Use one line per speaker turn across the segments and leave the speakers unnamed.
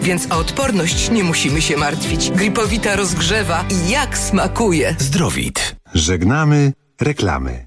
Więc o odporność nie musimy się martwić. Gripowita rozgrzewa i jak smakuje.
Zdrowit. Żegnamy reklamy.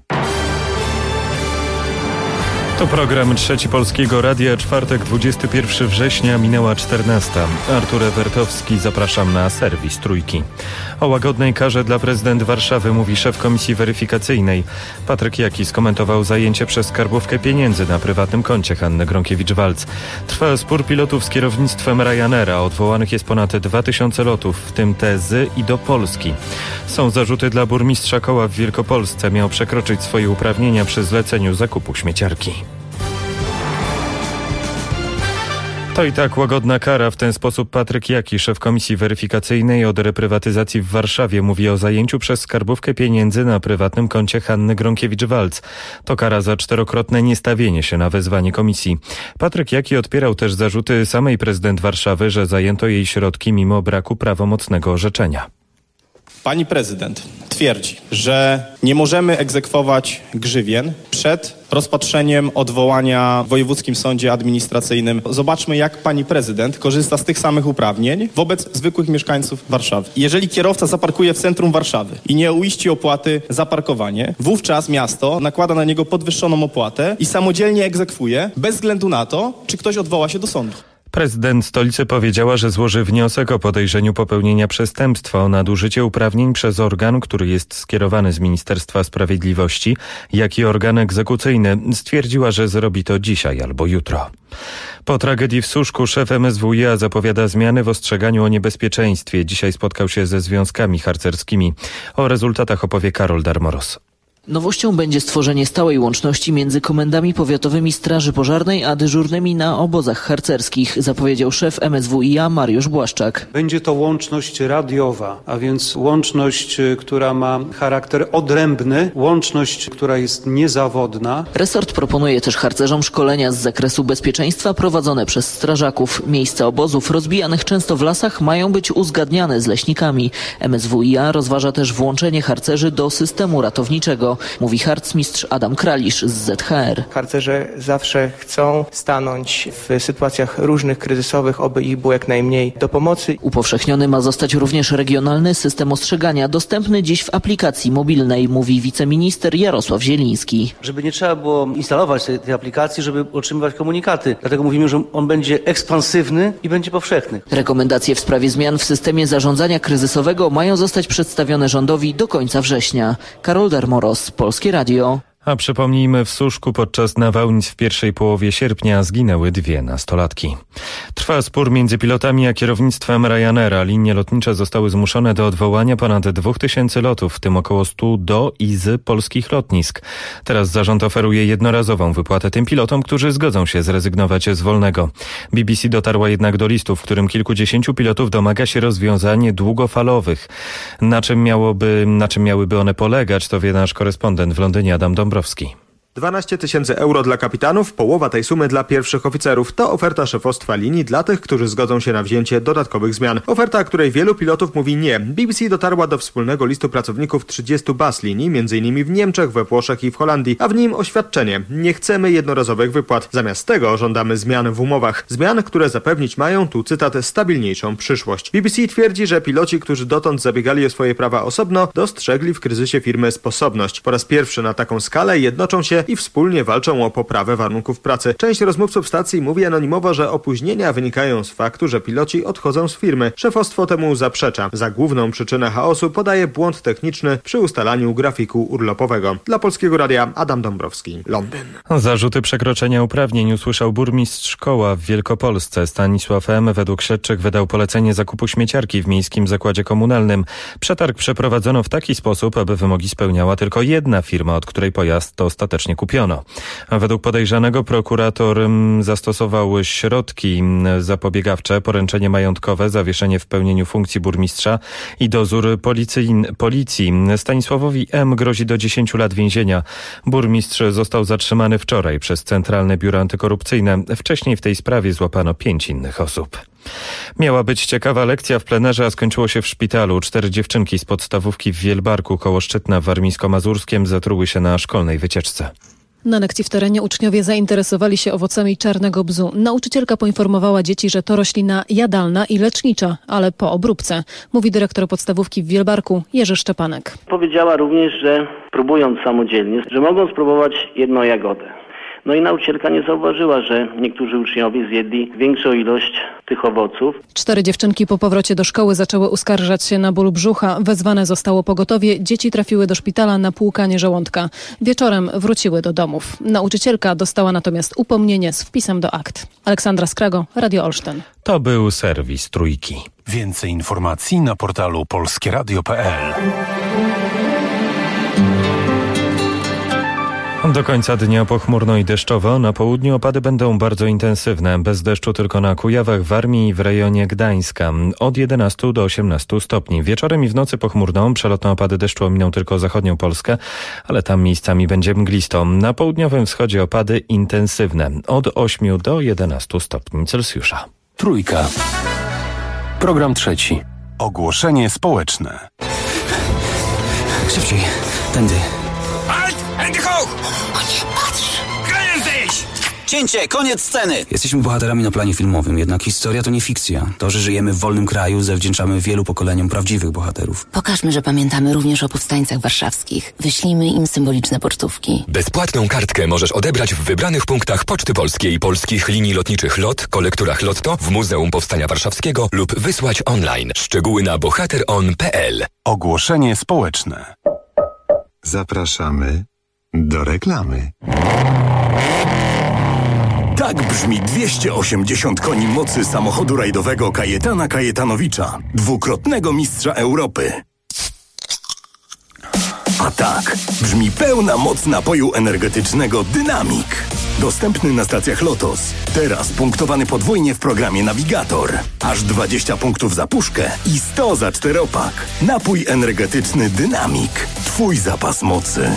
To program Trzeci Polskiego Radia, czwartek, 21 września, minęła 14. Artur Ewertowski, zapraszam na serwis Trójki. O łagodnej karze dla prezydent Warszawy mówi szef komisji weryfikacyjnej. Patryk Jaki skomentował zajęcie przez skarbówkę pieniędzy na prywatnym koncie Hanny Gronkiewicz-Waltz. Trwa spór pilotów z kierownictwem Ryanaira. Odwołanych jest ponad 2000 lotów, w tym te z i do Polski. Są zarzuty dla burmistrza Koła w Wielkopolsce. Miał przekroczyć swoje uprawnienia przy zleceniu zakupu śmieciarki. To i tak łagodna kara. W ten sposób Patryk Jaki, szef komisji weryfikacyjnej od reprywatyzacji w Warszawie, mówi o zajęciu przez skarbówkę pieniędzy na prywatnym koncie Hanny Gronkiewicz-Waltz. To kara za 4-krotne niestawienie się na wezwanie komisji. Patryk Jaki odpierał też zarzuty samej prezydent Warszawy, że zajęto jej środki mimo braku prawomocnego orzeczenia.
Pani prezydent twierdzi, że nie możemy egzekwować grzywien przed rozpatrzeniem odwołania w Wojewódzkim Sądzie Administracyjnym. Zobaczmy, jak pani prezydent korzysta z tych samych uprawnień wobec zwykłych mieszkańców Warszawy. Jeżeli kierowca zaparkuje w centrum Warszawy i nie uiści opłaty za parkowanie, wówczas miasto nakłada na niego podwyższoną opłatę i samodzielnie egzekwuje, bez względu na to, czy ktoś odwoła się do sądu.
Prezydent stolicy powiedziała, że złoży wniosek o podejrzeniu popełnienia przestępstwa o nadużycie uprawnień przez organ, który jest skierowany z Ministerstwa Sprawiedliwości, jak i organ egzekucyjny. Stwierdziła, że zrobi to dzisiaj albo jutro. Po tragedii w Suszku szef MSWiA zapowiada zmiany w ostrzeganiu o niebezpieczeństwie. Dzisiaj spotkał się ze związkami harcerskimi. O rezultatach opowie Karol Darmoros.
Nowością będzie stworzenie stałej łączności między komendami powiatowymi Straży Pożarnej a dyżurnymi na obozach harcerskich, zapowiedział szef MSWiA Mariusz Błaszczak.
Będzie to łączność radiowa, a więc łączność, która ma charakter odrębny, łączność, która jest niezawodna.
Resort proponuje też harcerzom szkolenia z zakresu bezpieczeństwa prowadzone przez strażaków. Miejsca obozów rozbijanych często w lasach mają być uzgadniane z leśnikami. MSWiA rozważa też włączenie harcerzy do systemu ratowniczego, mówi harcmistrz Adam Kralisz z ZHR.
Harcerze zawsze chcą stanąć w sytuacjach różnych kryzysowych, oby ich było jak najmniej do pomocy.
Upowszechniony ma zostać również regionalny system ostrzegania, dostępny dziś w aplikacji mobilnej, mówi wiceminister Jarosław Zieliński.
Żeby nie trzeba było instalować tej aplikacji, żeby otrzymywać komunikaty. Dlatego mówimy, że on będzie ekspansywny i będzie powszechny.
Rekomendacje w sprawie zmian w systemie zarządzania kryzysowego mają zostać przedstawione rządowi do końca września. Karol Darmoros, Polskie Radio.
A przypomnijmy, w Suszku podczas nawałnic w pierwszej połowie sierpnia zginęły 2 nastolatki. Trwa spór między pilotami a kierownictwem Ryanaira. Linie lotnicze zostały zmuszone do odwołania ponad 2000 lotów, w tym około 100 do i z polskich lotnisk. Teraz zarząd oferuje jednorazową wypłatę tym pilotom, którzy zgodzą się zrezygnować z wolnego. BBC dotarła jednak do listu, w którym kilkudziesięciu pilotów domaga się rozwiązań długofalowych. Na czym miałyby one polegać, to wie nasz korespondent w Londynie Adam Dąbrowski.
12 000 euro dla kapitanów, połowa tej sumy dla pierwszych oficerów. To oferta szefostwa linii dla tych, którzy zgodzą się na wzięcie dodatkowych zmian. Oferta, której wielu pilotów mówi nie. BBC dotarła do wspólnego listu pracowników 30 baz linii, m.in. w Niemczech, we Włoszech i w Holandii, a w nim oświadczenie. Nie chcemy jednorazowych wypłat. Zamiast tego żądamy zmian w umowach. Zmian, które zapewnić mają, tu cytat, stabilniejszą przyszłość. BBC twierdzi, że piloci, którzy dotąd zabiegali o swoje prawa osobno, dostrzegli w kryzysie firmy sposobność. Po raz pierwszy na taką skalę jednoczą się i wspólnie walczą o poprawę warunków pracy. Część rozmówców stacji mówi anonimowo, że opóźnienia wynikają z faktu, że piloci odchodzą z firmy. Szefostwo temu zaprzecza. Za główną przyczynę chaosu podaje błąd techniczny przy ustalaniu grafiku urlopowego. Dla Polskiego Radia Adam Dąbrowski, Londyn.
Zarzuty przekroczenia uprawnień usłyszał burmistrz Koła w Wielkopolsce. Stanisław M. według śledczych wydał polecenie zakupu śmieciarki w miejskim zakładzie komunalnym. Przetarg przeprowadzono w taki sposób, aby wymogi spełniała tylko jedna firma, od której pojazd to ostatecznie kupiono. A według podejrzanego prokurator zastosował środki zapobiegawcze, poręczenie majątkowe, zawieszenie w pełnieniu funkcji burmistrza i dozór policji. Stanisławowi M. grozi do 10 lat więzienia. Burmistrz został zatrzymany wczoraj przez Centralne Biuro Antykorupcyjne. Wcześniej w tej sprawie złapano 5 innych osób. Miała być ciekawa lekcja w plenerze, a skończyło się w szpitalu. 4 dziewczynki z podstawówki w Wielbarku koło Szczytna w Warmińsko-Mazurskiem zatruły się na szkolnej wycieczce.
Na lekcji w terenie uczniowie zainteresowali się owocami czarnego bzu. Nauczycielka poinformowała dzieci, że to roślina jadalna i lecznicza, ale po obróbce, mówi dyrektor podstawówki w Wielbarku Jerzy Szczepanek.
Powiedziała również, że próbując samodzielnie, że mogą spróbować jedną jagodę. No i nauczycielka nie zauważyła, że niektórzy uczniowie zjedli większą ilość tych owoców.
4 dziewczynki po powrocie do szkoły zaczęły uskarżać się na ból brzucha. Wezwane zostało pogotowie. Dzieci trafiły do szpitala na płukanie żołądka. Wieczorem wróciły do domów. Nauczycielka dostała natomiast upomnienie z wpisem do akt. Aleksandra Skrago, Radio Olsztyn.
To był serwis Trójki.
Więcej informacji na portalu polskieradio.pl.
Do końca dnia pochmurno i deszczowo. Na południu opady będą bardzo intensywne. Bez deszczu tylko na Kujawach, Warmii i w rejonie Gdańska. Od 11 do 18 stopni. Wieczorem i w nocy pochmurno. Przelotne opady deszczu ominą tylko zachodnią Polskę, ale tam miejscami będzie mglisto. Na południowym wschodzie opady intensywne. Od 8 do 11 stopni Celsjusza.
Trójka. Program trzeci. Ogłoszenie społeczne.
Szybciej, tędy.
Hände hoch! O nie, patrz! Können sich!
Cięcie, koniec sceny! Jesteśmy bohaterami na planie filmowym, jednak historia to nie fikcja. To, że żyjemy w wolnym kraju, zawdzięczamy wielu pokoleniom prawdziwych bohaterów.
Pokażmy, że pamiętamy również o powstańcach warszawskich. Wyślijmy im symboliczne pocztówki.
Bezpłatną kartkę możesz odebrać w wybranych punktach Poczty Polskiej i polskich linii lotniczych LOT, kolekturach Lotto, w Muzeum Powstania Warszawskiego lub wysłać online. Szczegóły na bohateron.pl.
Ogłoszenie społeczne. Zapraszamy do reklamy.
Tak brzmi 280 koni mocy samochodu rajdowego Kajetana Kajetanowicza, dwukrotnego mistrza Europy. A tak brzmi pełna moc napoju energetycznego Dynamik. Dostępny na stacjach Lotos. Teraz punktowany podwójnie w programie Navigator. Aż 20 punktów za puszkę i 100 za 4-pak. Napój energetyczny Dynamik. Twój zapas mocy.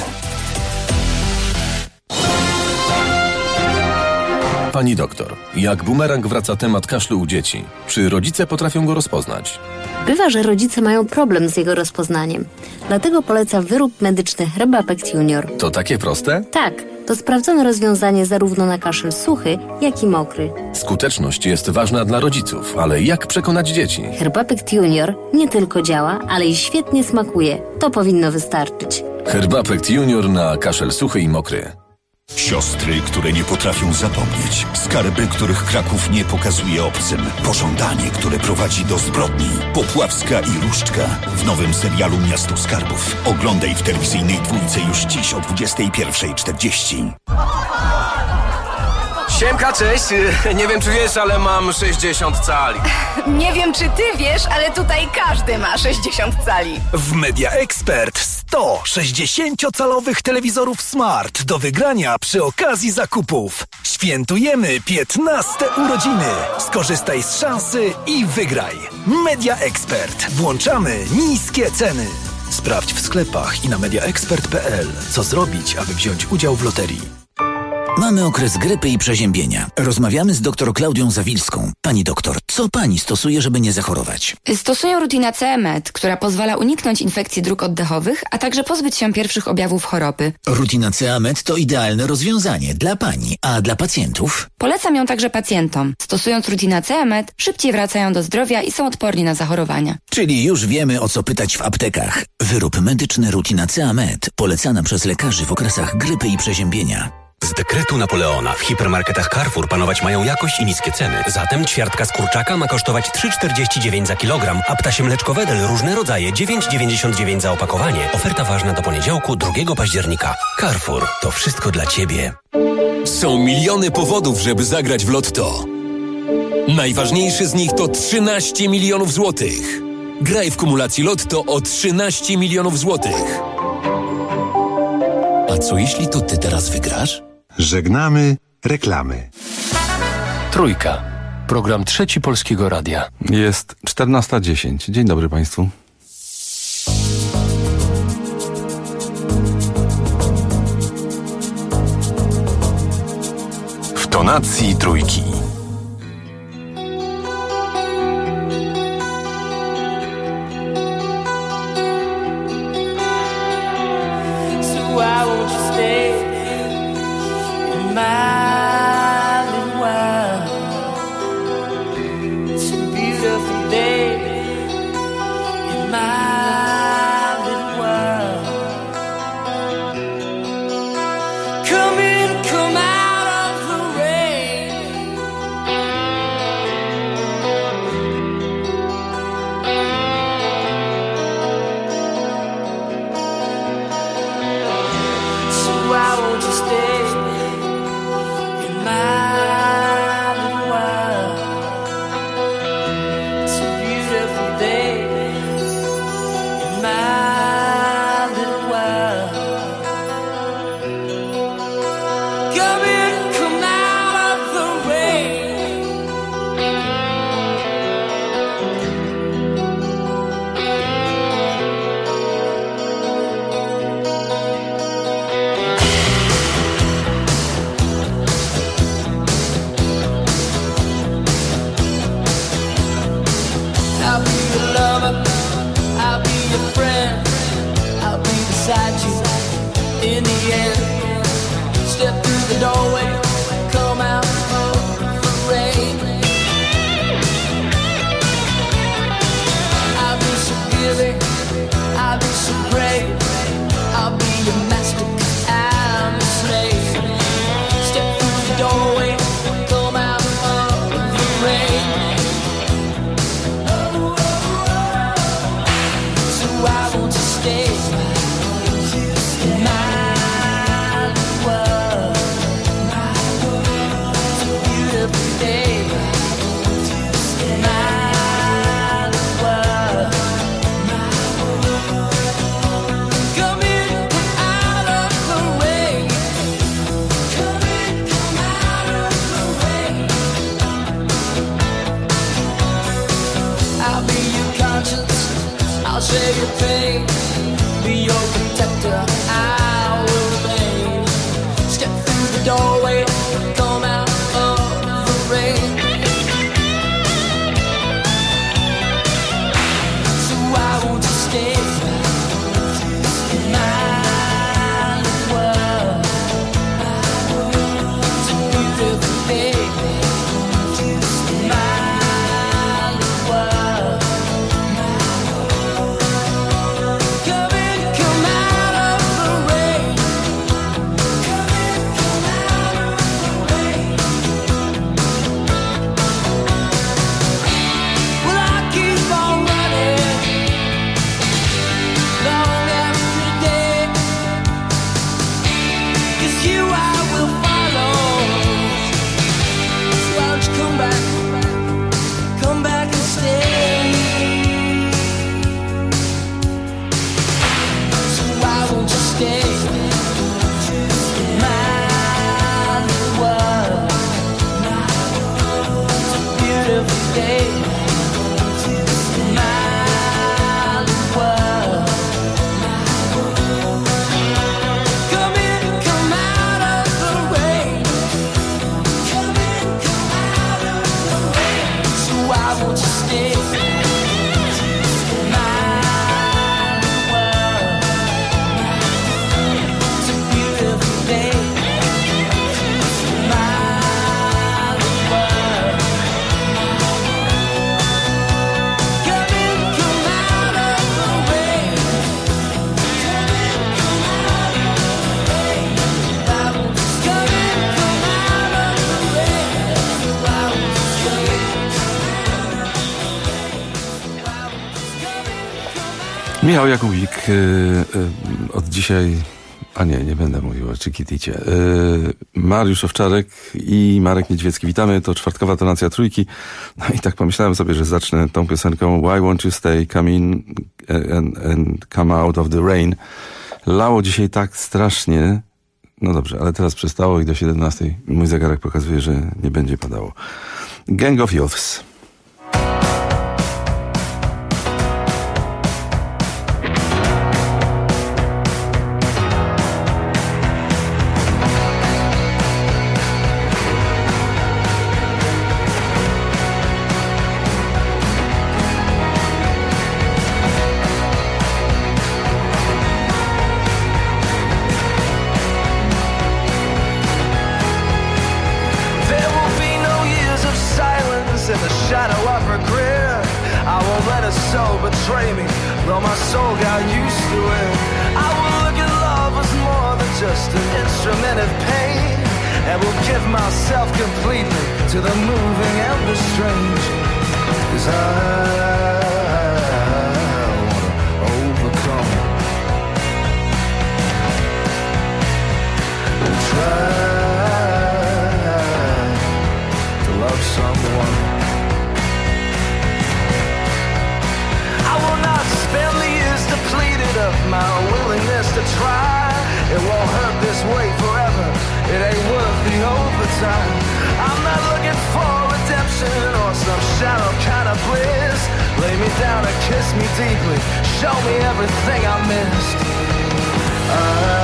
Pani doktor, jak bumerang wraca temat kaszlu u dzieci. Czy rodzice potrafią go rozpoznać?
Bywa, że rodzice mają problem z jego rozpoznaniem. Dlatego poleca wyrób medyczny Herbapect Junior.
To takie proste?
Tak, to sprawdzone rozwiązanie zarówno na kaszel suchy, jak i mokry.
Skuteczność jest ważna dla rodziców, ale jak przekonać dzieci?
Herbapect Junior nie tylko działa, ale i świetnie smakuje. To powinno wystarczyć.
Herbapect Junior na kaszel suchy i mokry.
Siostry, które nie potrafią zapomnieć. Skarby, których Kraków nie pokazuje obcym. Pożądanie, które prowadzi do zbrodni. Popławska i Różdżka w nowym serialu Miasto Skarbów. Oglądaj w telewizyjnej dwójce już dziś o 21:40.
Siemka, cześć. Nie wiem, czy wiesz, ale mam 60 cali.
Nie wiem, czy ty wiesz, ale tutaj każdy ma 60 cali.
W Media Expert 100 60-calowych telewizorów Smart do wygrania przy okazji zakupów. Świętujemy 15 urodziny. Skorzystaj z szansy i wygraj. Media Expert. Włączamy niskie ceny. Sprawdź w sklepach i na mediaexpert.pl, co zrobić, aby wziąć udział w loterii.
Mamy okres grypy i przeziębienia. Rozmawiamy z dr Klaudią Zawilską. Pani doktor, co pani stosuje, żeby nie zachorować?
Stosuję Rutina CE-Med, która pozwala uniknąć infekcji dróg oddechowych, a także pozbyć się pierwszych objawów choroby.
Rutina CE-Med to idealne rozwiązanie dla pani, a dla pacjentów?
Polecam ją także pacjentom. Stosując Rutina CE-Med, szybciej wracają do zdrowia i są odporni na zachorowania.
Czyli już wiemy, o co pytać w aptekach. Wyrób medyczny Rutina CE-Med, polecana przez lekarzy w okresach grypy i przeziębienia.
Z dekretu Napoleona w hipermarketach Carrefour panować mają jakość i niskie ceny. Zatem ćwiartka z kurczaka ma kosztować 3,49 za kilogram, a ptasie mleczko Wedel różne rodzaje 9,99 za opakowanie. Oferta ważna do poniedziałku 2 października. Carrefour. To wszystko dla Ciebie.
Są miliony powodów, żeby zagrać w Lotto. Najważniejszy z nich to 13 milionów złotych. Graj w kumulacji Lotto o 13 milionów złotych.
A co jeśli to ty teraz wygrasz?
Żegnamy reklamy.
Trójka. Program trzeci Polskiego Radia.
Jest 14:10. Dzień dobry Państwu.
W tonacji trójki.
Why won't you stay?
day in my little world. Come in, come out of the rain. I'll be your lover, I'll be your friend, I'll be beside you in the end. Step through the doorway, come out of the rain. I'll be so giving, I'll be so brave, I'll be your master, 'cause I'm a slave. Step through the doorway, come out of the rain. I want to stay in my world. It's a beautiful day in my world. Come in, come out of the rain. Come in, come out of the rain. I'll be your conscience, I'll share your pain, be your protector, I will remain. Step through the doorway, come out of the rain. So I want to stay in my world. It's a beautiful day in my world. Come in, come out of the rain. Come in, come out of the rain. Well, I keep on running long every day, 'cause you I will follow. So why don't you come back and stay. So why won't you stay in my world? It's a beautiful day in my world. Come in, come out of the rain. Come in, come out of the rain. So why won't you stay in my world? It's a beautiful day in my world. Come in, come out of the rain. Come in, come out of the rain. Why won't you come in, come out of the rain? Why won't you stay?
Michał Jakubik, od dzisiaj, a nie będę mówił o Chiquiticie. Mariusz Owczarek i Marek Niedźwiecki. Witamy, to czwartkowa tonacja Trójki. No i tak pomyślałem sobie, że zacznę tą piosenką Why Won't You Stay, Come In and Come Out of the Rain. Lało dzisiaj tak strasznie. No dobrze, ale teraz przestało i do 17 mój zegarek pokazuje, że nie będzie padało. Gang of Youths.
There will be no years of silence in the shadow of regret. I won't let a soul betray me, though my soul got used to it. I will look at love as more than just an instrument of pain, and will give myself completely to the moving and the strange. 'Cause I wanna overcome and try to love someone. time. I'm not looking for redemption or some shallow kind of bliss. Lay me down and kiss me deeply, show me everything I missed. I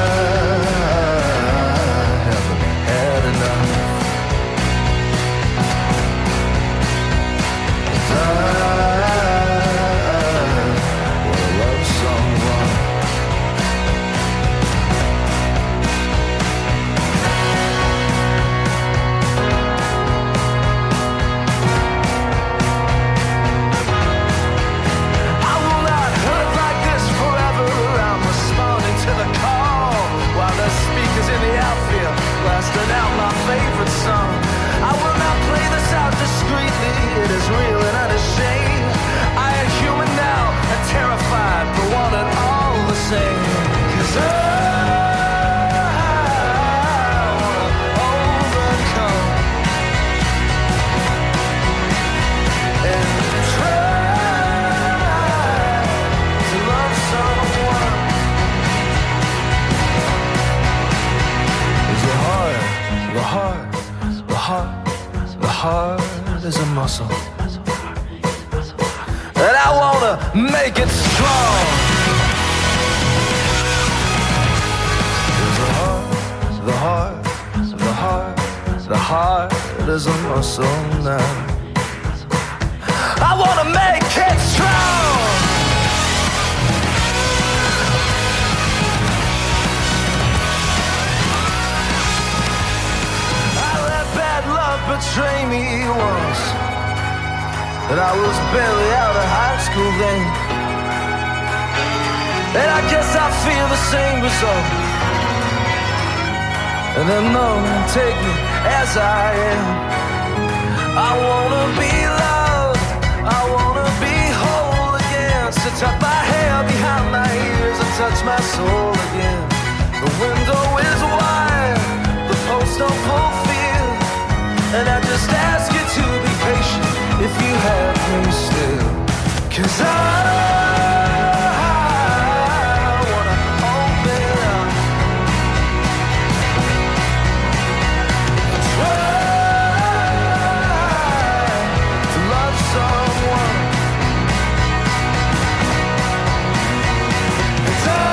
haven't had enough. Blasting out my favorite song. I will not play this out discreetly. It is real and unashamed. I am human now and terrified, but want it all the same. 'Cause I wanna overcome and try to love someone. The heart is a muscle, and I wanna make it strong. The heart is a muscle now. I wanna make it strong. Betray me once, and I was barely out of high school then, and I guess I feel the same result. And then no, take me as I am. I wanna be loved, I wanna be whole again. So tuck my hair behind my ears and touch my soul again. The window is wide, the posts don't fulfill, and I just ask you to be patient if you have me still. 'Cause I wanna open up, try to love someone. 'Cause I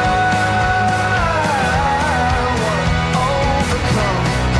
wanna overcome.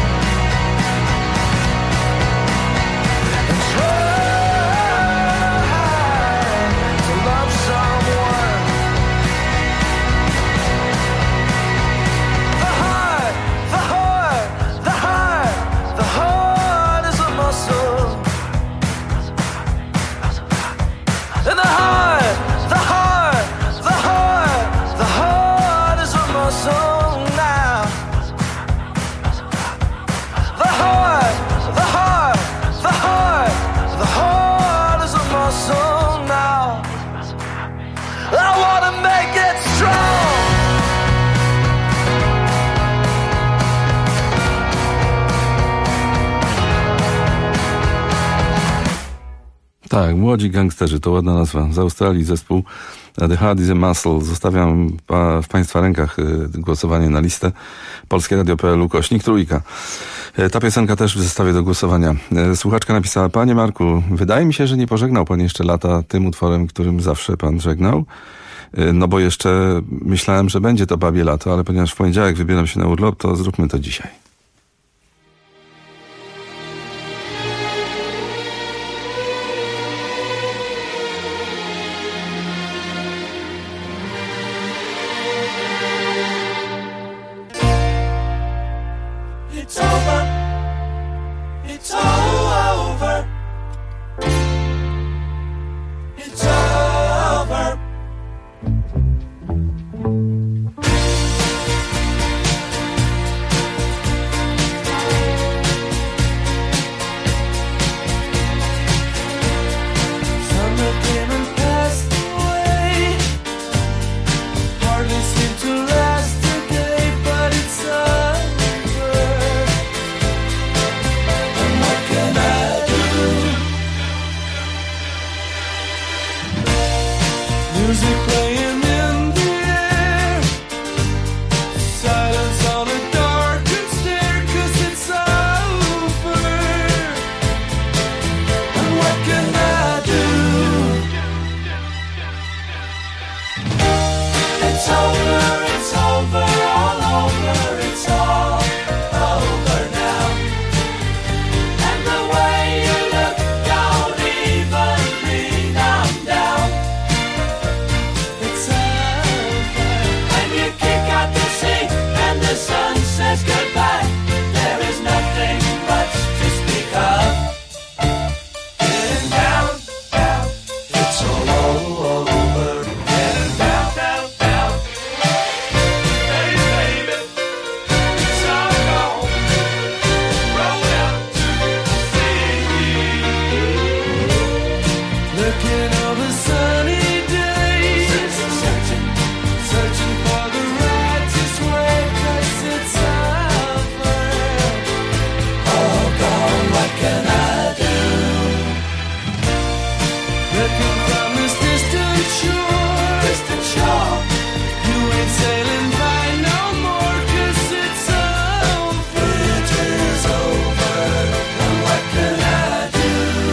Tak, Młodzi Gangsterzy, to ładna nazwa. Z Australii zespół The Heart is a Muscle. Zostawiam w Państwa rękach głosowanie na listę polskieradio.pl/3. Ta piosenka też w zestawie do głosowania. Słuchaczka napisała: Panie Marku, wydaje mi się, że nie pożegnał Pan jeszcze lata tym utworem, którym zawsze Pan żegnał. No bo jeszcze myślałem, że będzie to babie lato, ale ponieważ w poniedziałek wybieram się na urlop, to zróbmy to dzisiaj.
It's over. It's over. It's over. Summer came and passed away. Hardly seemed to last a day, but it's over. And what can I do? Music playing in the air, silence on a darkened stair, 'cause it's over. looking from this distant shore. Distant shore. You ain't sailing by no more, 'cause it's over. It is over. And what can I do?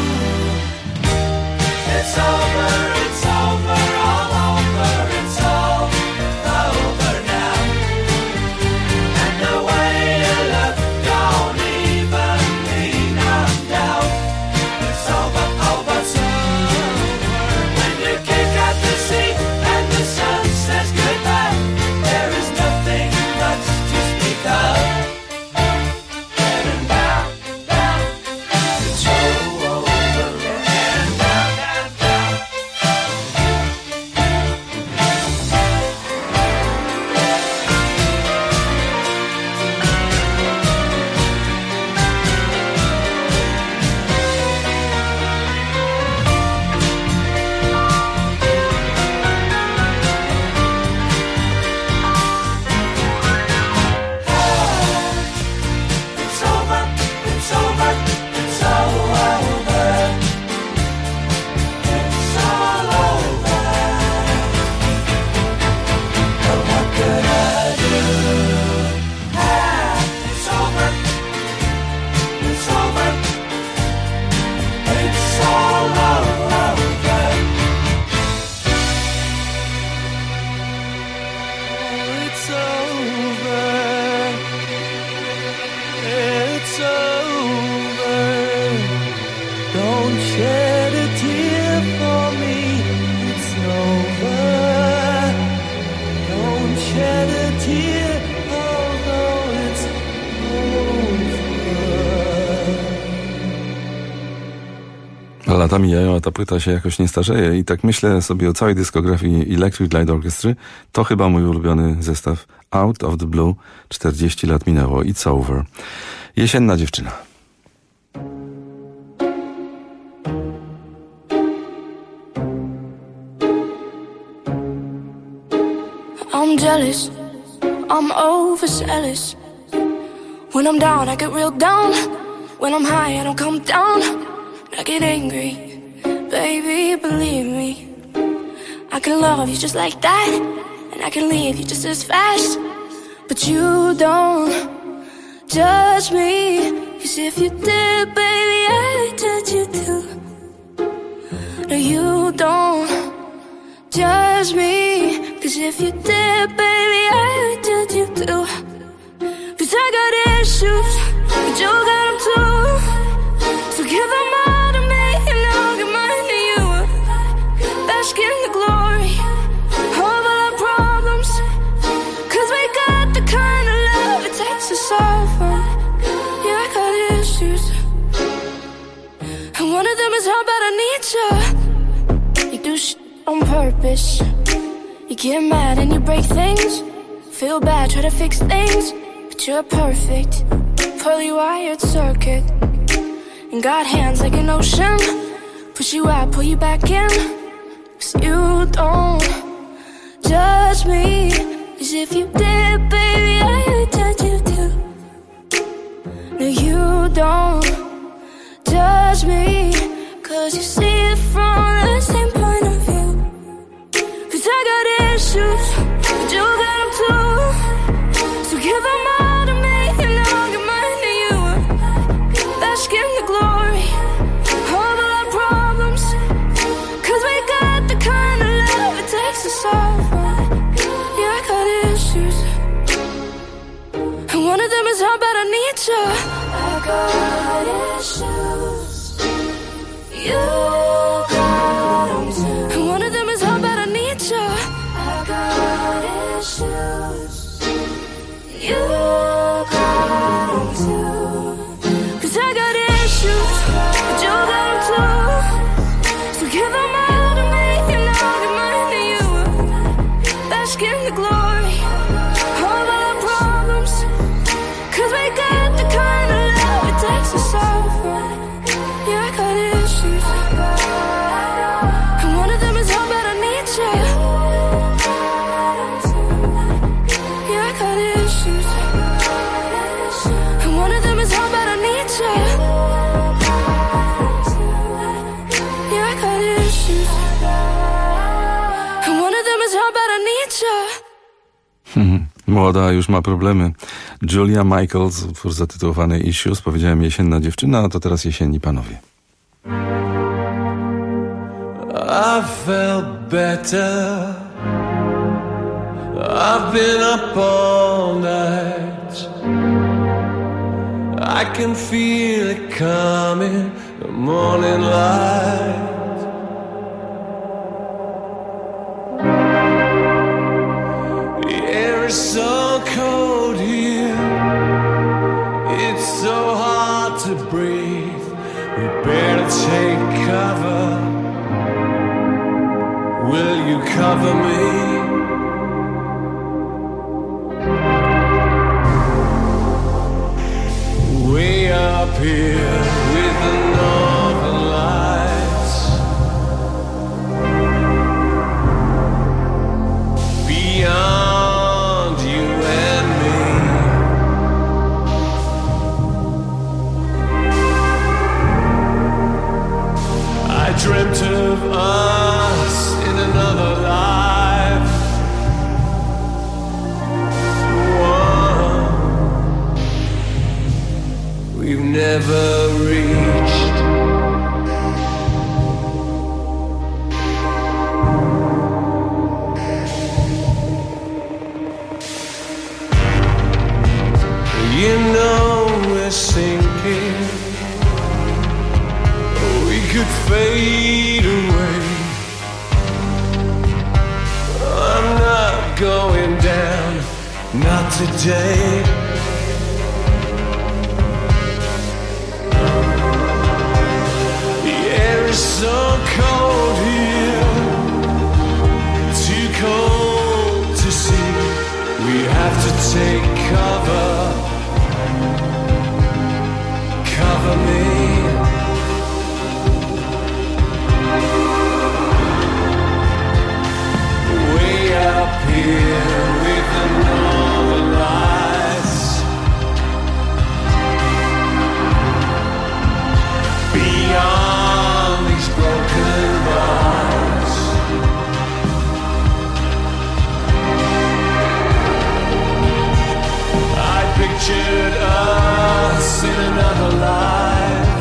It's over, it's over, all over, it's all over now. And the way you look don't even mean I'm down. It's over, over, it's over. When you kick out the sea and the sun says goodbye, there is nothing much to speak of. Heading down, down, it's over. Heading down, down, down. It's over, it's over, it's all over. It's all over. But what could I do? It's over, it's over, it's all over. It's over. It's over. Don't shed a tear for me. It's over. Don't shed a tear, although it's over.
Lata mijają, a ta płyta się jakoś nie starzeje i tak myślę sobie o całej dyskografii Electric Light Orchestra. To chyba mój ulubiony zestaw Out of the Blue. 40 lat minęło. It's over. Jesienna dziewczyna.
I'm jealous, I'm overzealous. When I'm down, I get real down. When I'm high, I don't come down. I get angry, baby, believe me. I can love you just like that, and I can leave you just as fast. But you don't judge me, 'cause if you did, baby, I'd judge you too. No, you don't judge me, 'cause if you did, baby, I'd judge you too. 'Cause I got issues, but you got them too. So give them all to me, and I'll give mine to you. Bask in the glory of all our problems, 'cause we got the kind of love it takes to solve them. Yeah, I got issues, and one of them is how bad I need you. You do shit on purpose. You get mad and you break things. Feel bad, try to fix things, but you're perfect. Poorly wired circuit, and got hands like an ocean. Push you out, pull you back in. 'Cause you don't judge me, 'cause if you did, baby, I'd judge you too. No, you don't judge me, 'cause you see it from the same point of view. 'Cause I got issues, but you got them too. So give them all to me, and I'll give mine to you. Bask in the glory of all our problems, 'cause we got the kind of love it takes to solve them. Yeah, I got issues, and one of them is how bad I need you. I got issues, you got them too. And one of them is how bad I need you. I got issues, you got them too. 'Cause I got issues, but you got them too. So give them all to me, and I'll give mine to you. Bask in the glory of all our problems, 'cause we got the kind of love it takes to solve them. Yeah, I got issues, and one of them is how bad I need you. Yeah, I got issues, and one of them is how bad I need you. Yeah, I got issues.
Młoda już ma problemy. Julia Michaels, utwór zatytułowany Issues. Powiedziałem jesienna dziewczyna, a to teraz jesienni panowie.
I felt better. I've been up all night. I can feel it coming, the morning light. The air is so cold here. It's so hard to breathe. We better take cover. Will you cover me? Way up here with the northern lights, beyond you and me. I dreamt of us in another life. One we've never reached. You know we're sinking. We could fade away. I'm not going down, not today. The air is so cold here, too cold to see. We have to take cover. Cover me. Way up here with the northern lights, beyond these broken bars. I pictured us in another life,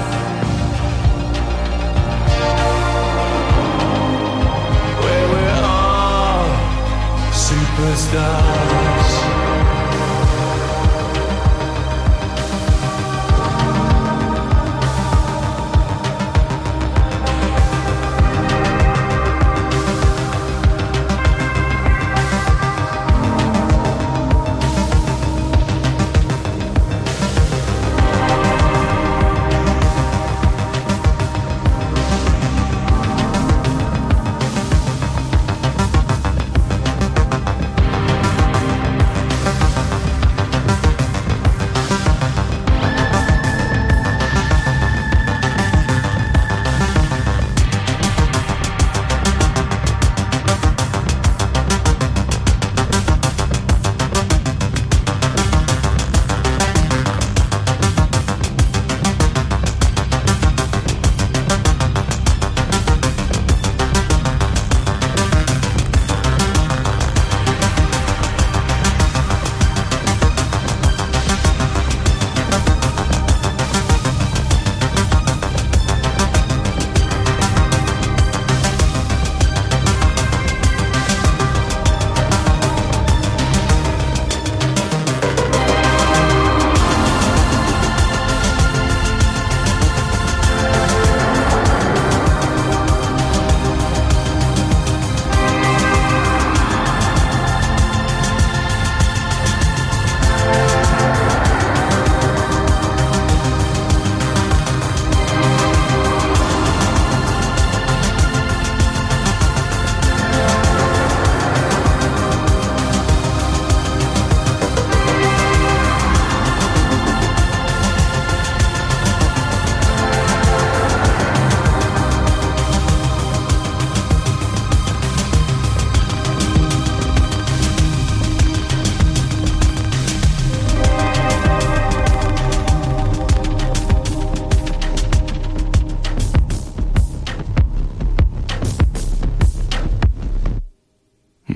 where we're all superstars.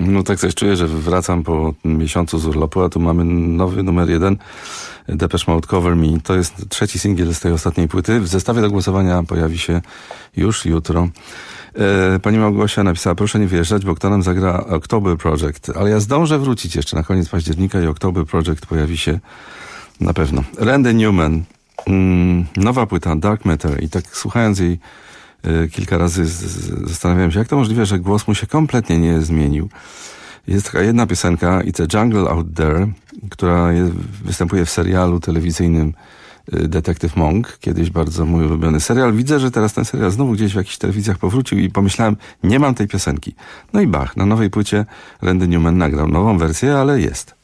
No tak coś czuję, że wracam po miesiącu z urlopu, a tu mamy nowy numer 1, Depeche Mode Cover Me. To jest trzeci singiel z tej ostatniej płyty. W zestawie do głosowania pojawi się już jutro. Pani Małgosia napisała, proszę nie wyjeżdżać, bo kto nam zagra October Project. Ale ja zdążę wrócić jeszcze na koniec października i October Project pojawi się na pewno. Randy Newman, nowa płyta Dark Matter, i tak słuchając jej kilka razy zastanawiałem się, jak to możliwe, że głos mu się kompletnie nie zmienił. Jest taka jedna piosenka, It's a Jungle Out There, która występuje w serialu telewizyjnym Detective Monk, kiedyś bardzo mój ulubiony serial. Widzę, że teraz ten serial znowu gdzieś w jakichś telewizjach powrócił i pomyślałem, nie mam tej piosenki. No i bach, na nowej płycie Randy Newman nagrał nową wersję, ale jest.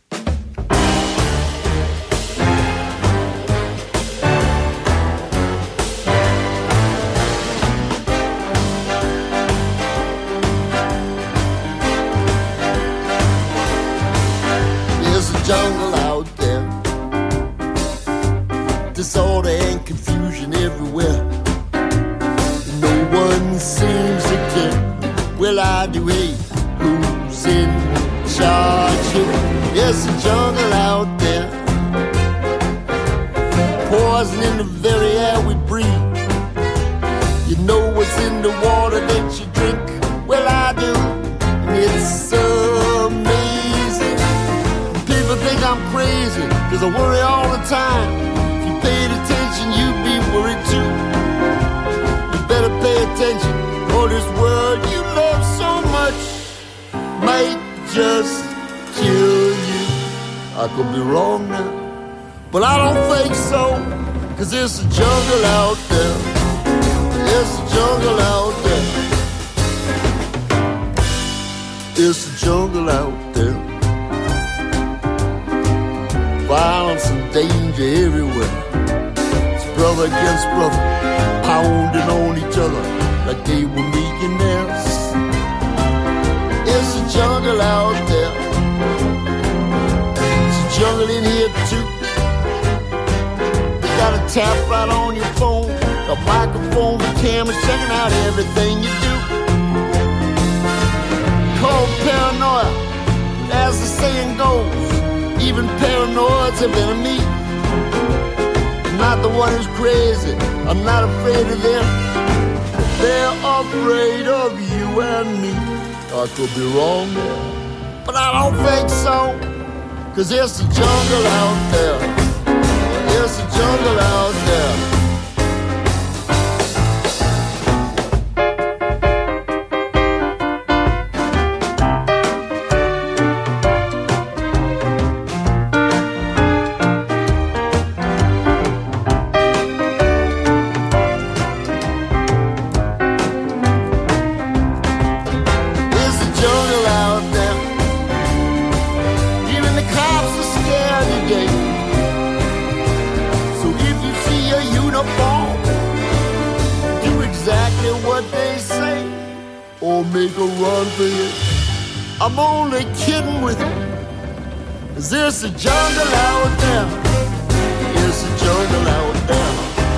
Disorder and confusion everywhere. No one seems to care. Well, I do hate who's in charge here. There's a jungle out there, poison in the very air we breathe. You know what's in the water that you drink? Well, I do, and it's amazing. People think I'm crazy, 'cause I worry all the time. Paid attention, you'd be worried too. You better pay attention, or this world you love so much might just kill you. I could be wrong now, but I don't think so, 'cause there's a jungle out there. There's a jungle out there. There's a jungle out there. Violence and danger everywhere. Brother against brother, pounding on each other like they were millionaires. There's a jungle out there. There's a jungle in here too. They got a tap right on your phone, a microphone with cameras checking out everything you do. Called paranoia, as the saying goes. Even paranoids have enemies. I'm not the one who's crazy, I'm not afraid of them. They're afraid of you and me. I could be wrong there, but I don't think so, 'cause there's a jungle out there. There's a jungle out there. Make a run for you. I'm only kidding with you. Is there's a jungle out there? There's a jungle out there.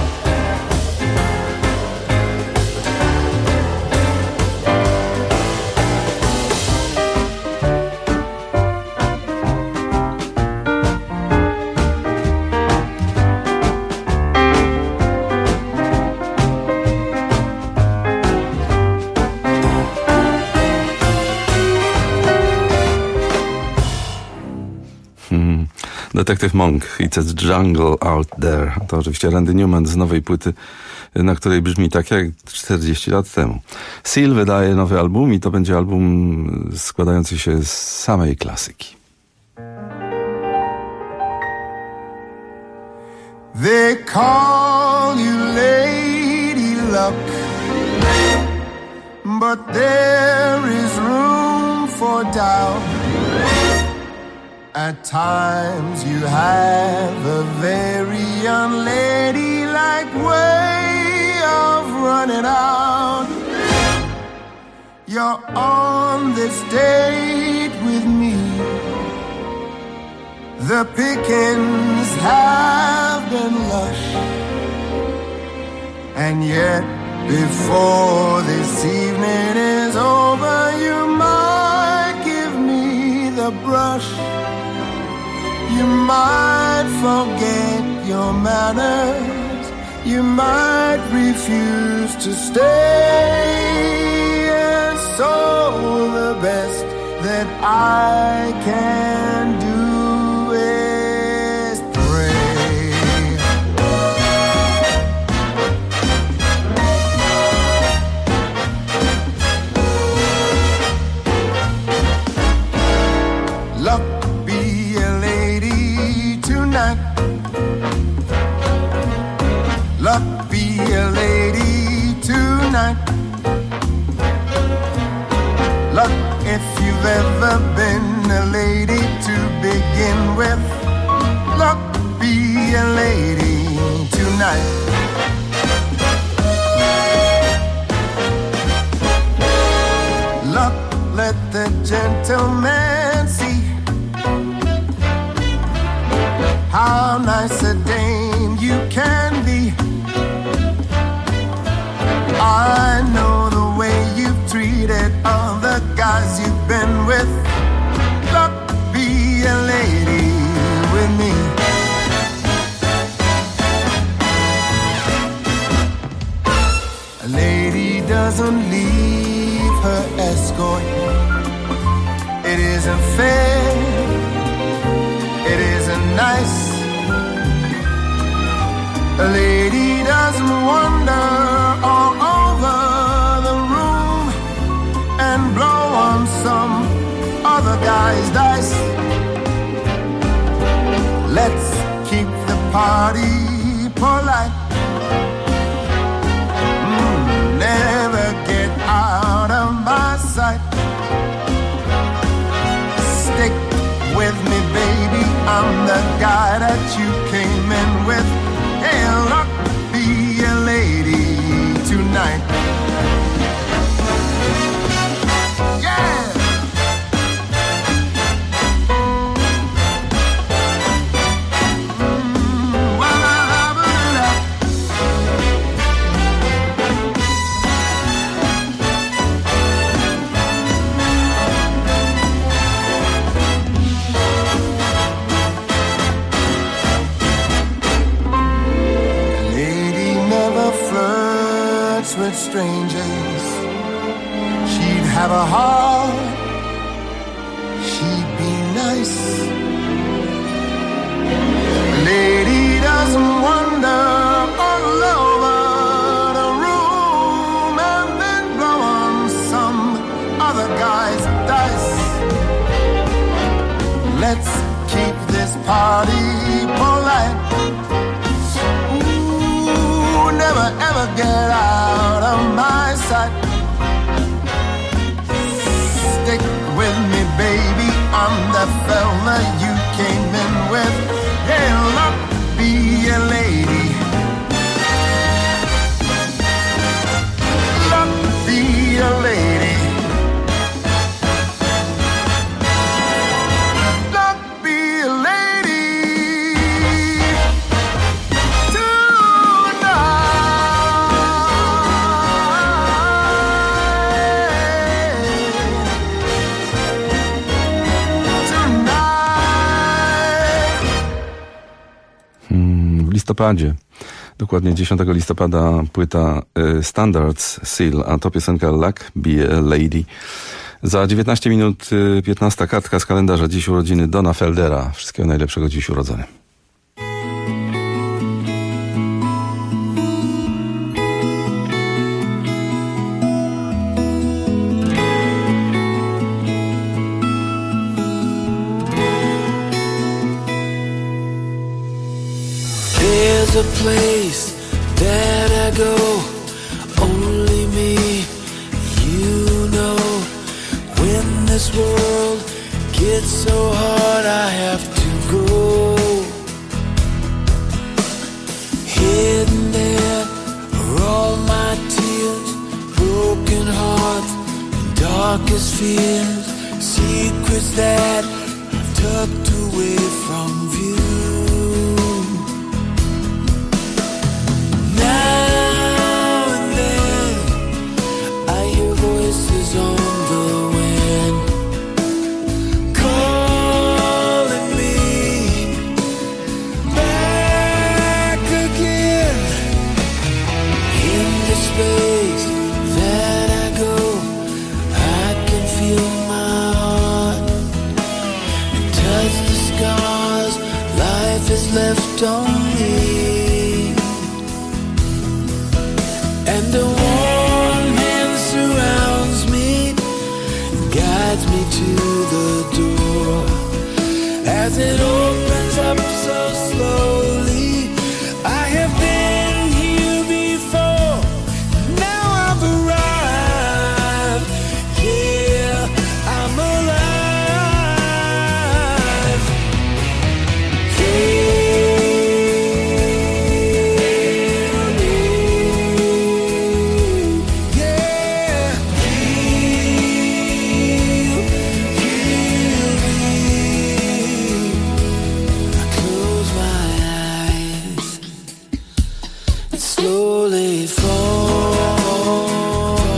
Detective Monk, It's a Jungle Out There. To oczywiście Randy Newman z nowej płyty, na której brzmi tak jak 40 lat temu. Seal wydaje nowy album i to będzie album składający się z samej klasyki.
They call you Lady Luck, but there is room for doubt. At times you have a very unladylike way of running out. You're on this date with me. The pickings have been lush, and yet before this evening is over, you might the brush. You might forget your manners. You might refuse to stay. And so the best that I can do is pray. Luck be a lady tonight. Luck be a lady tonight. Luck if you've ever been a lady to begin with. Luck be a lady tonight. Luck, let the gentleman see how nice a dame you can be. I know the way you've treated other guys you've been with. Luck be a lady with me. A lady doesn't leave her escort. It isn't fair. It isn't nice. A lady doesn't wander all over the room and blow on some other guy's dice. Let's keep the party polite. Never get out of my sight. Stick with me, baby. I'm the guy that you came in with. Hey, luck be a lady tonight. Yeah. With strangers, she'd have a heart, she'd be nice. A lady doesn't wander all over the room and then blow on some other guy's dice. Let's keep this party polite. Ooh, never ever get out of my sight. Stick with me, baby. I'm the fella you came in with. Yeah, luck be a lady. Luck be a lady. Luck be a lady.
W listopadzie, dokładnie 10 listopada, płyta Standards Seal, a to piosenka Luck Be a Lady. Za 19 minut 15 kartka z kalendarza. Dziś urodziny Dona Feldera. Wszystkiego najlepszego dziś urodzony.
There's a place that I go, only me, you know. When this world gets so hard, I have to go. Hidden there are all my tears, broken hearts and darkest fears, secrets that I've tucked away from view. Now and then I hear voices on the wind, call left on me, and a warm hand surrounds me, guides me to the door. As it opens up so slowly, I have been here before. Now I've arrived. Yeah, I'm alive. Slowly fall,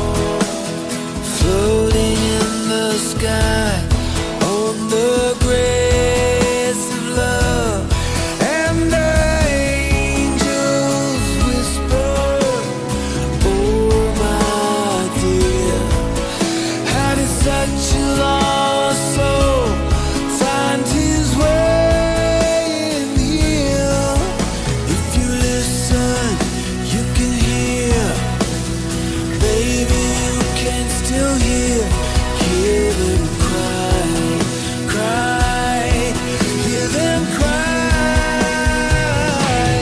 floating in the sky on the grace of love, and the angels whisper, oh my dear, how did such a lost soul find his way in here? If you listen, you can hear, baby, you can still hear them cry, cry, hear them cry.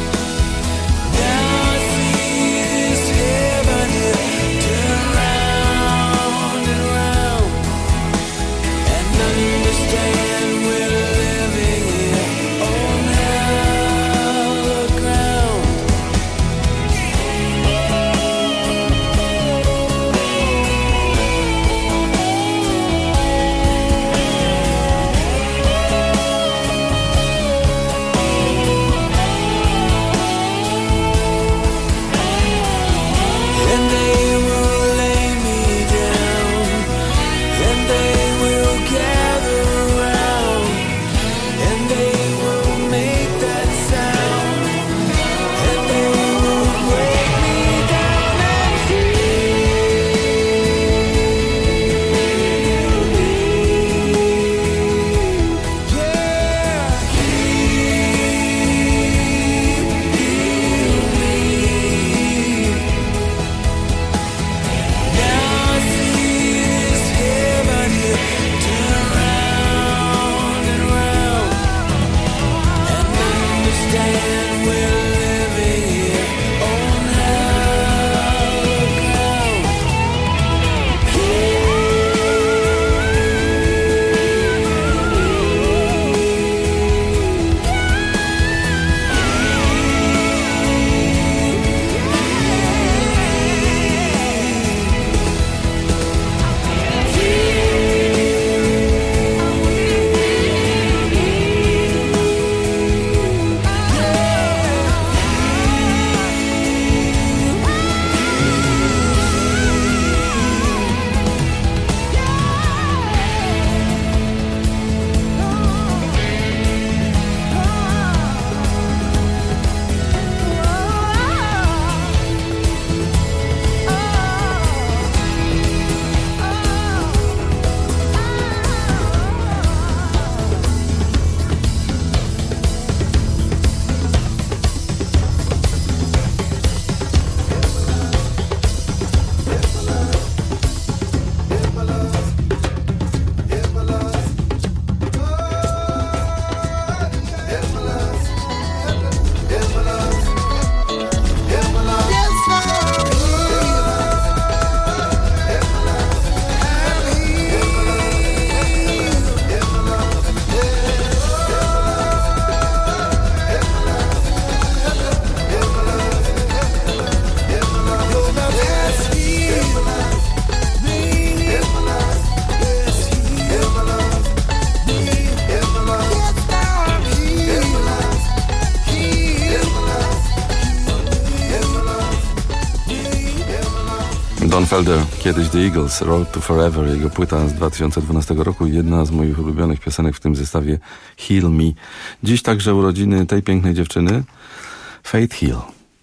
Now I see this heaven here, turn around.
Felder, kiedyś The Eagles, Road to Forever, jego płyta z 2012 roku, jedna z moich ulubionych piosenek w tym zestawie, Heal Me. Dziś także urodziny tej pięknej dziewczyny, Faith Hill.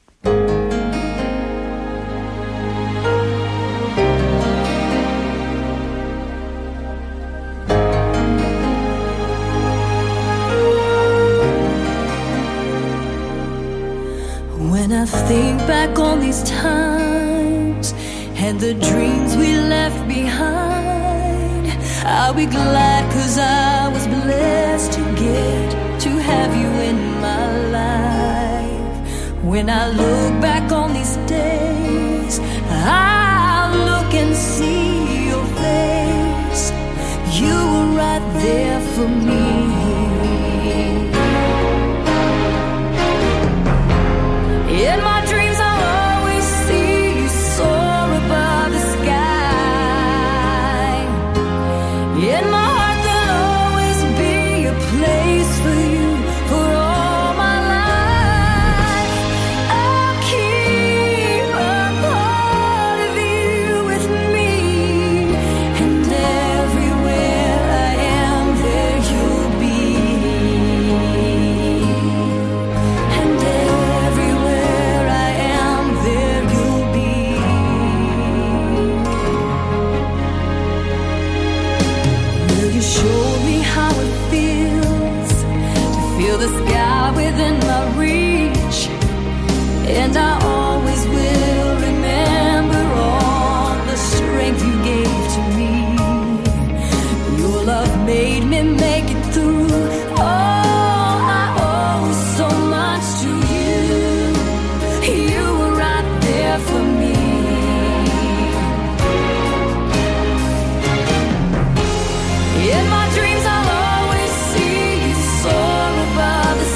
When I think back on these times and the dreams we left behind, I'll be glad 'cause I was blessed to get to have you in my life. When I look back on these days, I'll look and see your face. You were right there for me. In my dreams I'll always see you soar above the sky. In my heart there'll always be a place for you for all my life. I'll keep a part of you with me, and everywhere I am there you'll be. And everywhere I am there you'll be. Will you show me how it feels to feel the sky within my reach? And I always will remember all the strength you gave to me. Your love made me make it through. Oh, I owe so much to you. You were right there for me. In my dreams I'll always see you soar above the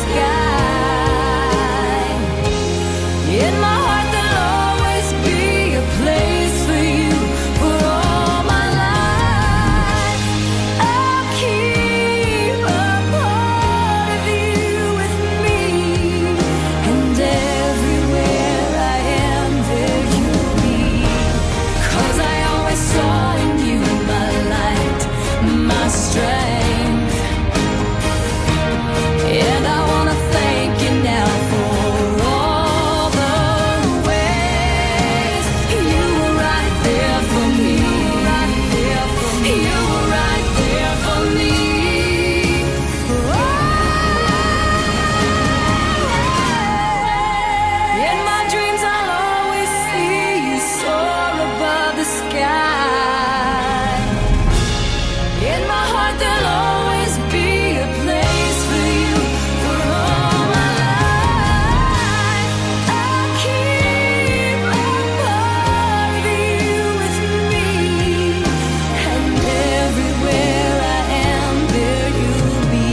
sky. In my heart there'll always be a place for you for all my life. I'll keep a part of you with me, and everywhere I am there you'll be. 'Cause I always saw in you my light, my strength. And I wanna thank you now for all the ways you were right there for me. You were right there for me. In my dreams I'll always see you soar above the sky. In my heart there'll always be a place for you for all my life. I'll keep a part of you with me, and everywhere I am there you'll be.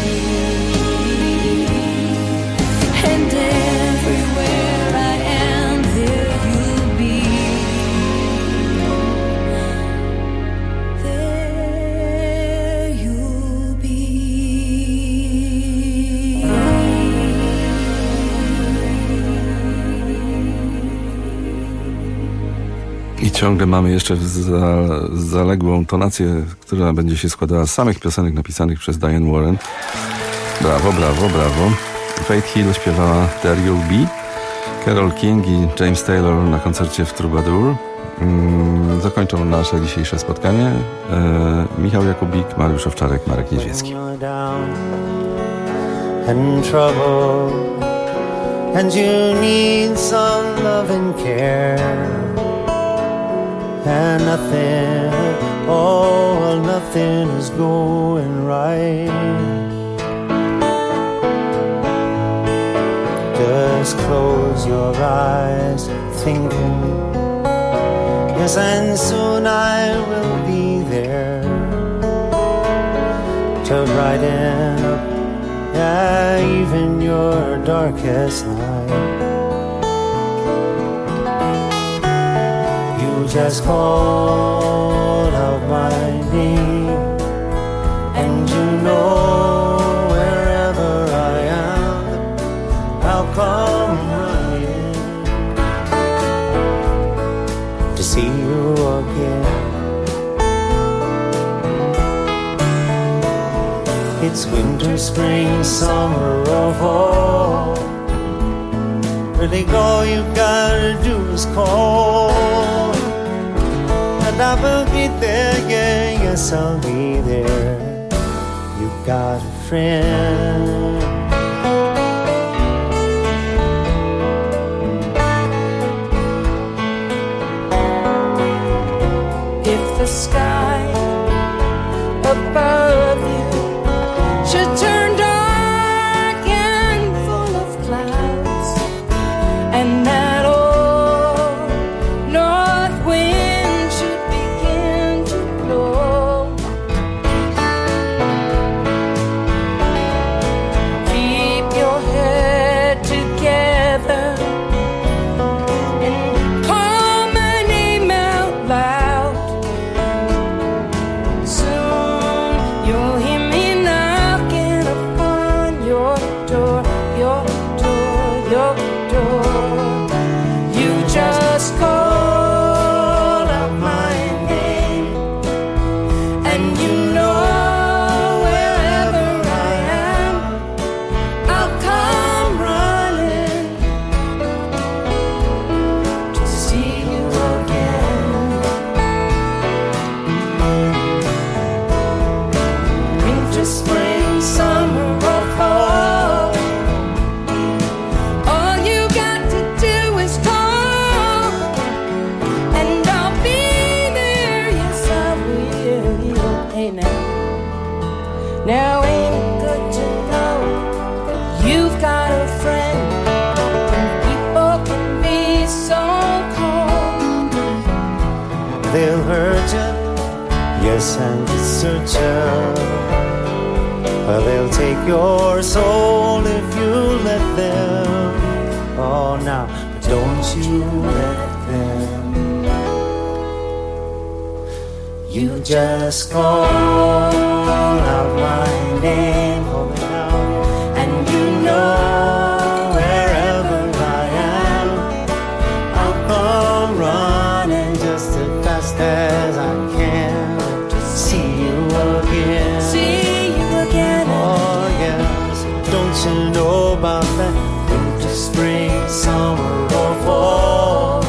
And everywhere I am there you'll be. There you'll be.
I ciągle mamy jeszcze zaległą tonację, która będzie się składała z samych piosenek napisanych przez Diane Warren. Brawo, brawo, brawo. Faith Hill śpiewała There You'll Be. Carole King i James Taylor na koncercie w Troubadour. Zakończą nasze dzisiejsze spotkanie Michał Jakubik, Mariusz Owczarek, Marek Niedźwiecki.
You're down and trouble, and you need some love and care, and nothing, oh, nothing is going right. Just close your eyes, thinking, yes, and soon I will be there to brighten up, yeah, even your darkest night. You just called out my name, and you know wherever I am, I'll come running to see you it's winter, spring, summer or fall. Really all you gotta do is call, and I will be there, yeah, yes I'll be there. You got a friend.
If the sky above you should turn dark and full of clouds, and that old north wind should begin to blow, keep your head together and call my name out loud. Soon you'll hear me knocking upon your door, your door, your door. You just call out my name, and you know wherever I am, I'll come running to see you again. Winter, spring, summer or fall, all you got to do is call, and I'll be there, yes I will. Hey now ain't it good to know that you've got a friend when people can be so cold?
They'll hurt you, yes, and desert you, but they'll take your soul if you let them. Oh, now, but don't you let them. You just call out my name, call it out, and you know wherever I am, I'll come running just as fast as I can to see you again.
See you again.
Oh yes, don't you know about that winter, spring, summer or fall?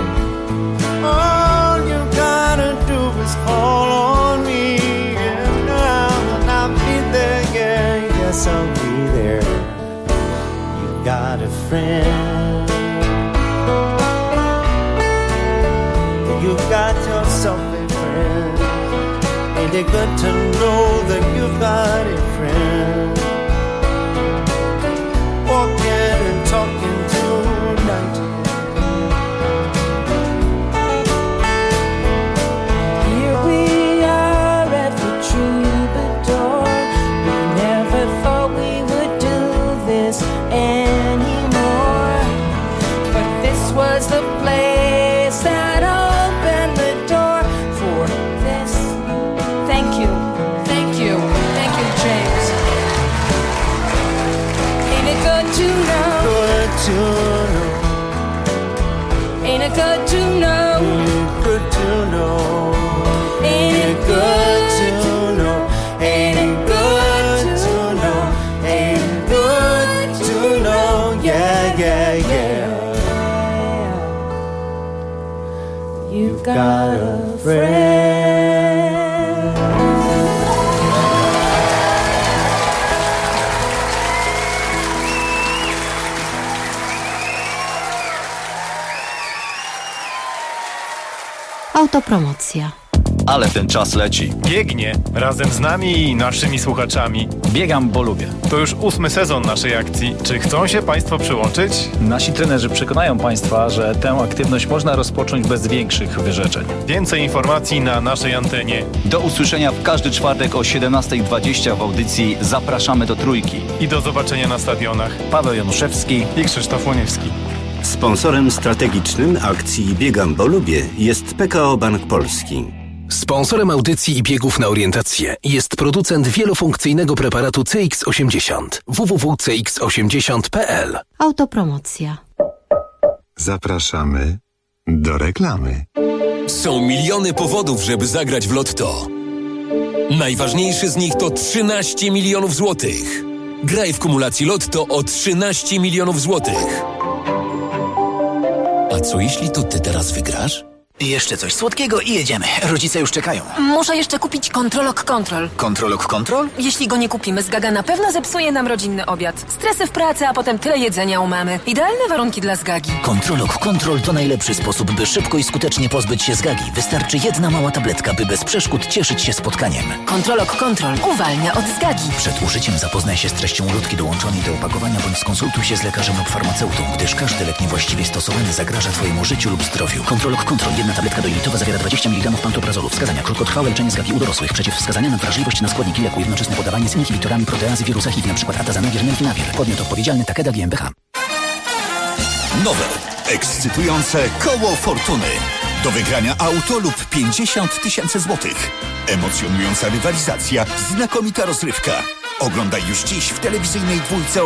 All you gotta do is call on me, and I'll be there, yeah, yes I'll be there. You got a friend. You got yourself a friend. Ain't it good to know that you've got a friend? Walking and talking tonight.
Here we are at the Troubadour. We never thought we would do this anymore, but this was the place that opened the door for this. Thank you, thank you, thank you, James. Ain't it good to know?
Good to know.
Ain't it good to know?
Good to know.
Ain't it good to know?
Ain't it good to know? Ain't it good to know? Yeah, yeah, yeah.
You've got a friend.
Autopromocja.
Ale ten czas leci.
Biegnie razem z nami i naszymi słuchaczami.
Biegam, bo lubię.
To już 8. sezon naszej akcji. Czy chcą się Państwo przyłączyć?
Nasi trenerzy przekonają Państwa, że tę aktywność można rozpocząć bez większych wyrzeczeń.
Więcej informacji na naszej antenie.
Do usłyszenia w każdy czwartek o 17:20 w audycji Zapraszamy do Trójki.
I do zobaczenia na stadionach.
Paweł Januszewski
i Krzysztof Łoniewski.
Sponsorem strategicznym akcji Biegam, bo lubię jest PKO Bank Polski.
Sponsorem audycji i biegów na orientację jest producent wielofunkcyjnego preparatu CX80 www.cx80.pl.
Autopromocja.
Zapraszamy do reklamy.
Są miliony powodów, żeby zagrać w Lotto. Najważniejszy z nich to 13 milionów złotych. Graj w kumulacji Lotto o 13 milionów złotych.
A co jeśli to ty teraz wygrasz?
Jeszcze coś słodkiego i jedziemy. Rodzice już czekają.
Muszę jeszcze kupić Kontrolok Kontrol.
Kontrolok Kontrol?
Jeśli go nie kupimy, Zgaga na pewno zepsuje nam rodzinny obiad. Stresy w pracy, a potem tyle jedzenia u mamy. Idealne warunki dla Zgagi.
Kontrolok Kontrol to najlepszy sposób, by szybko i skutecznie pozbyć się zgagi. Wystarczy jedna mała tabletka, by bez przeszkód cieszyć się spotkaniem.
Kontrolok Kontrol uwalnia od zgagi.
Przed użyciem zapoznaj się z treścią ulotki dołączonej do opakowania bądź skonsultuj się z lekarzem lub farmaceutą, gdyż każdy lek niewłaściwie stosowany zagraża twojemu życiu lub zdrowiu. Kontrolok Kontrol. Jedna tabletka dojlitowa zawiera 20 mg pantoprazolu. Wskazania: krótkotrwałe leczenie zgagi u dorosłych. Przeciwwskazania na wrażliwość na składniki leku. Jednoczesne podawanie z inhibitorami proteazy wirusa HIV, np. atazanawir, nelfinawir. Podmiot odpowiedzialny: Takeda GmbH.
Nowe, ekscytujące koło fortuny. Do wygrania auto lub 50 000 złotych. Emocjonująca rywalizacja, znakomita rozrywka. Oglądaj już dziś w telewizyjnej dwójce o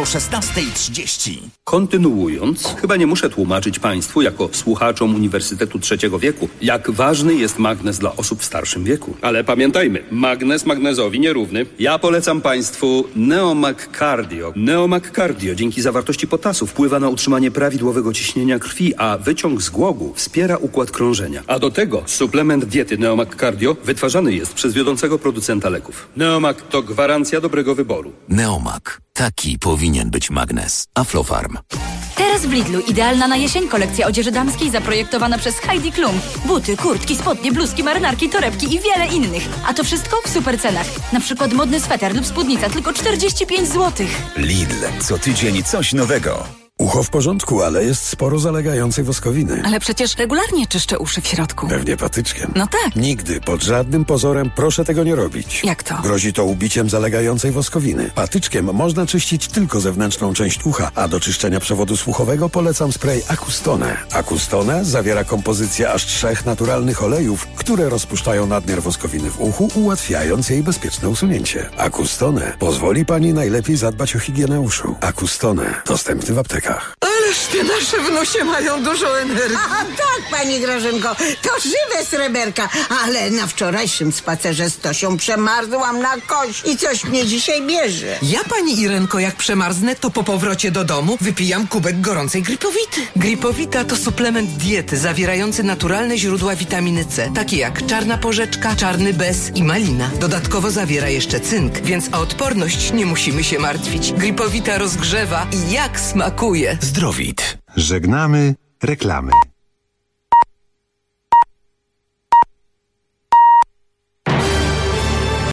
16:30.
Kontynuując, chyba nie muszę tłumaczyć Państwu, jako słuchaczom Uniwersytetu Trzeciego Wieku, jak ważny jest magnez dla osób w starszym wieku. Ale pamiętajmy, magnez magnezowi nierówny. Ja polecam Państwu Neomag Cardio. Neomag Cardio dzięki zawartości potasu wpływa na utrzymanie prawidłowego ciśnienia krwi, a wyciąg z głogu wspiera układ krążenia. A do tego suplement diety Neomag Cardio wytwarzany jest przez wiodącego producenta leków. Neomag to gwarancja dobrego wyboru.
Neomag. Taki powinien być magnez. Aflofarm.
Teraz w Lidlu idealna na jesień kolekcja odzieży damskiej zaprojektowana przez Heidi Klum. Buty, kurtki, spodnie, bluzki, marynarki, torebki i wiele innych. A to wszystko w super cenach. Na przykład modny sweter lub spódnica tylko 45 zł.
Lidl. Co tydzień coś nowego.
Ucho w porządku, ale jest sporo zalegającej woskowiny.
Ale przecież regularnie czyszczę uszy w środku.
Pewnie patyczkiem.
No tak.
Nigdy, pod żadnym pozorem proszę tego nie robić.
Jak to?
Grozi to ubiciem zalegającej woskowiny. Patyczkiem można czyścić tylko zewnętrzną część ucha, a do czyszczenia przewodu słuchowego polecam spray Acustone. Acustone zawiera kompozycję aż 3 naturalnych olejów, które rozpuszczają nadmiar woskowiny w uchu, ułatwiając jej bezpieczne usunięcie. Acustone pozwoli pani najlepiej zadbać o higienę uszu. Acustone. Dostępny w aptekach.
Ależ te nasze wnusie mają dużo energii.
A tak, pani Grażynko, to żywe sreberka. Ale na wczorajszym spacerze z Tosią przemarzłam na kość i coś mnie dzisiaj bierze.
Ja, pani Irenko, jak przemarznę, to po powrocie do domu wypijam kubek gorącej Gripowity. Gripowita to suplement diety zawierający naturalne źródła witaminy C, takie jak czarna porzeczka, czarny bez i malina. Dodatkowo zawiera jeszcze cynk, więc o odporność nie musimy się martwić. Gripowita rozgrzewa i jak smakuje.
Zdrowit. Żegnamy reklamy.